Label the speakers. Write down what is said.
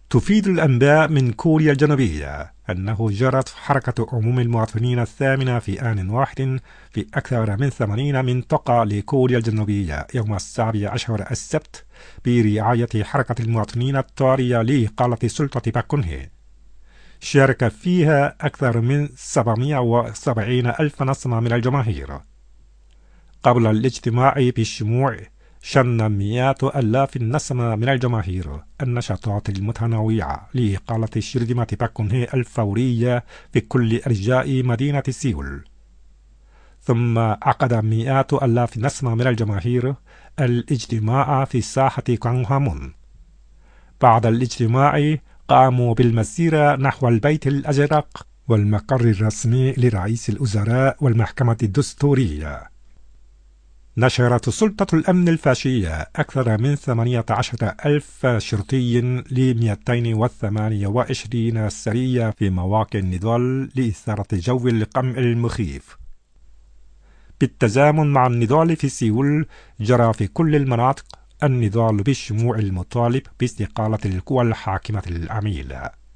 Speaker 1: تفيد الأنباء من كوريا الجنوبية أنه جرت حركة عموم المواطنين الثامنة في آن واحد في أكثر من 80 منطقة لكوريا الجنوبية يوم 17 السبت برعاية حركة المواطنين الطارية لإقالة سلطة باك كون هي. شارك فيها أكثر من 770 ألف نسمة من الجماهير. قبل الاجتماع بالشموع شن مئات آلاف النسمة من الجماهير النشاطات المتنوعة لإقالة شرذمة باك كون هي الفورية في كل أرجاء مدينة سيول. ثم عقد مئات آلاف نسمة من الجماهير الاجتماع في ساحة كانغهامون. بعد الاجتماع قاموا بالمسيرة نحو البيت الأزرق والمقر الرسمي لرئيس الوزراء والمحكمة الدستورية. نشرت سلطة الأمن الفاشية أكثر من 18 ألف شرطي ل 228 سرية في مواقع النضال لإثارة جو القمع المخيف. بالتزامن مع النضال في سيول جرى في كل المناطق النضال بالشموع المطالب باستقالة القوى الحاكمة العميلة.